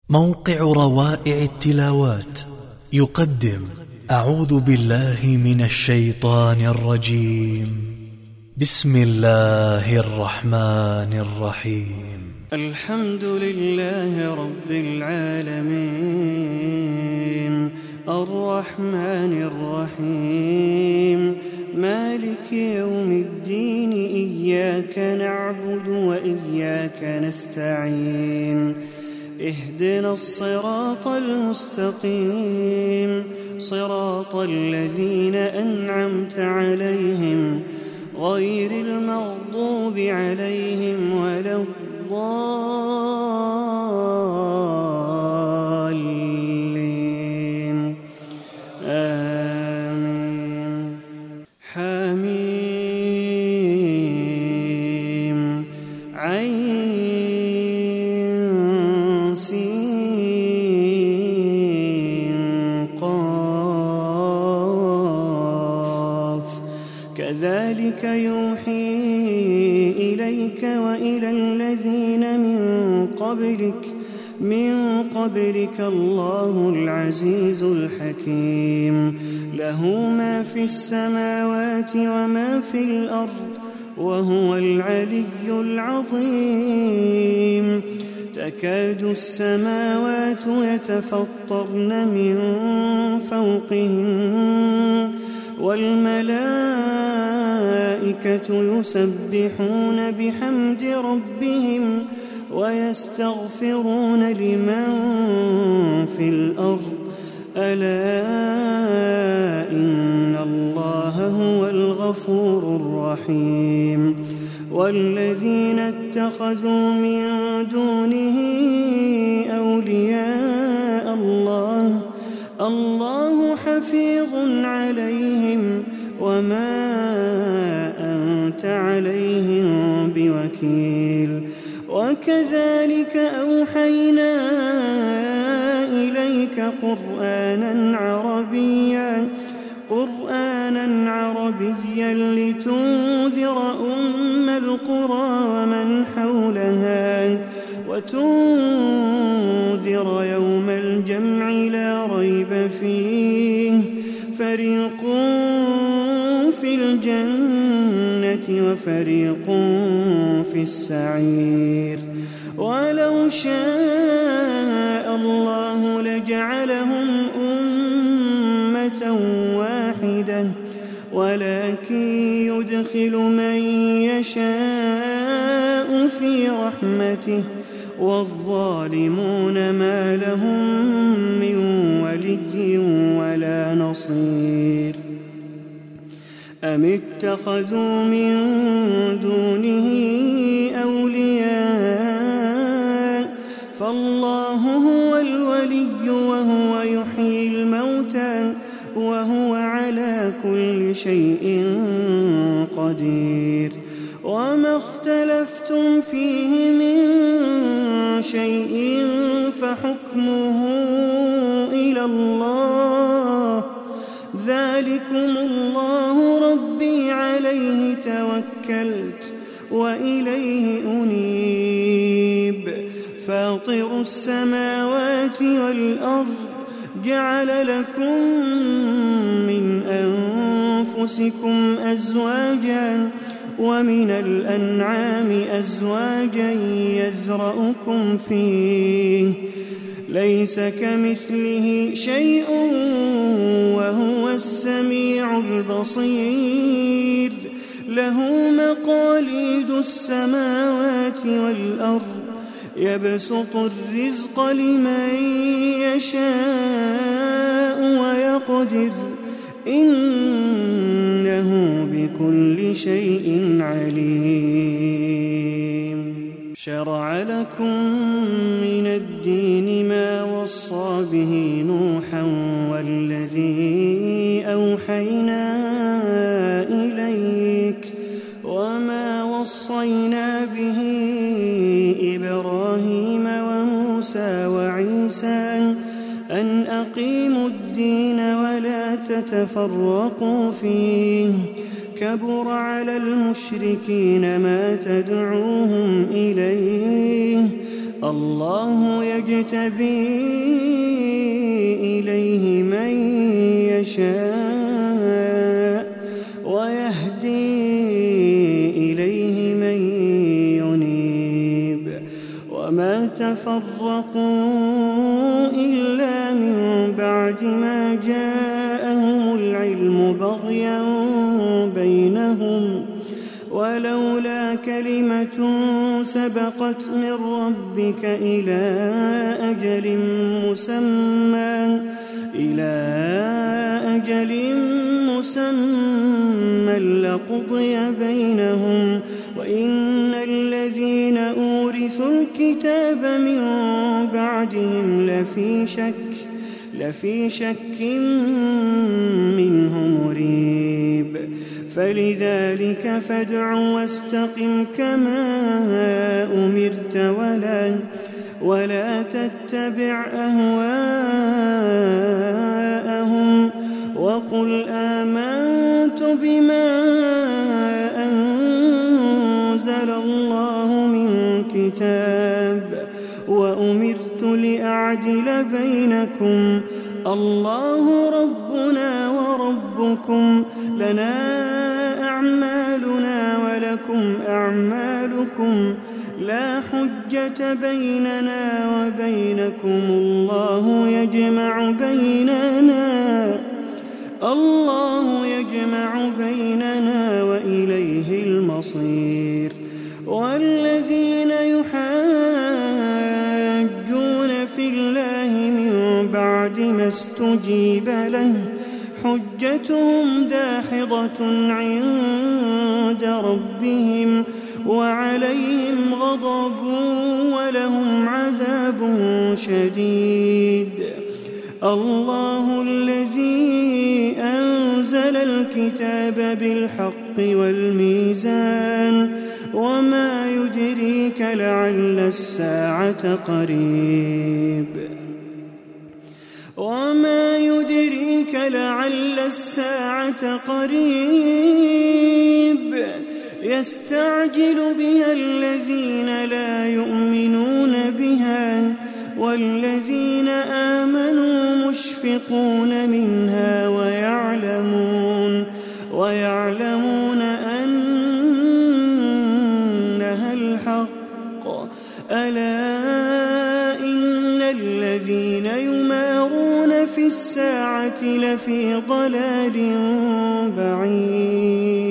موقع روائع التلاوات يقدم أعوذ بالله من الشيطان الرجيم. بسم الله الرحمن الرحيم. الحمد لله رب العالمين الرحمن الرحيم مالك يوم الدين إياك نعبد وإياك نستعين اهدنا الصراط المستقيم صراط الذين أنعمت عليهم غير المغضوب عليهم ولا الضالين آمين. حميم عين سين قاف كذلك يوحي إليك وإلى الذين من قبلك الله العزيز الحكيم له ما في السماوات وما في الأرض وهو العلي العظيم. تكاد السماوات يتفطرن من فوقهن والملائكة يسبحون بحمد ربهم ويستغفرون لمن في الأرض ألا إن الله هو الغفور الرحيم. والذين اتخذوا من دونه أولياء الله حفيظ عليهم وما أنت عليهم بوكيل. وكذلك أوحينا إليك قرآنا عربيا لتنذر أم القرى ومن حولها وتنذر يوم الجمع لا ريب فيه فريق في الجنة وفريق في السعير. ولو شاء الله لجعلهم أمة واحدة ولكن يدخل من يشاء في رحمته والظالمون ما لهم من ولي ولا نصير. أم اتخذوا من دونه أولياء فالله هو الولي وهو يحيي الموتى وهو على كل شيء قدير. وما اختلفتم فيه من شيء فحكمه إلى الله ذلكم الله ربي عليه توكلت وإليه أنيب. فاطر السماوات والأرض جعل لكم من أنفسكم أزواجا ومن الأنعام أزواجا يذرأكم فيه ليس كمثله شيء وهو السميع البصير. له مقاليد السماوات والأرض يبسط الرزق لمن يشاء ويقدر إنه بكل شيء عليم. شرع لكم من الدين ما وصى به نوحا والذي أوحينا إليك وما وصينا به إبراهيم وموسى وعيسى أن أقيموا الدين ولا تتفرقوا فيه كبر على المشركين ما تدعوهم إليه الله يجتبي إليه من يشاء ويهدي إليه من ينيب وما تفرقوا إلا من بعد ما جاءهم العلم بغيا بينهم ولولا كلمة سبقت من ربك إلى أجل مسمى لقضي بينهم وإن الذين أورثوا الكتاب من بعدهم لفي شك منه مريب فلذلك فادع واستقم كما أمرت ولا تتبع أهواءهم وقل آمنت بما أنزل الله من كتاب وأمرت لأعدل بينكم الله ربنا وربكم لنا أعمالنا ولكم أعمالكم لا حجة بيننا وبينكم الله يجمع بيننا وإليه المصير والذين يحاجون في الله من بعد ما استجيب له حجتهم داحضة عند ربهم وعليهم غضب ولهم عذاب شديد الله الذي أنزل الكتاب بالحق والميزان وما يدريك لعل الساعة قريب يستعجل بها الذين لا يؤمنون بها والذين آمنوا مشفقون منها ويعلمون أنها الحق ألا إن الذين يمارون في الساعة لفي ضلال بعيد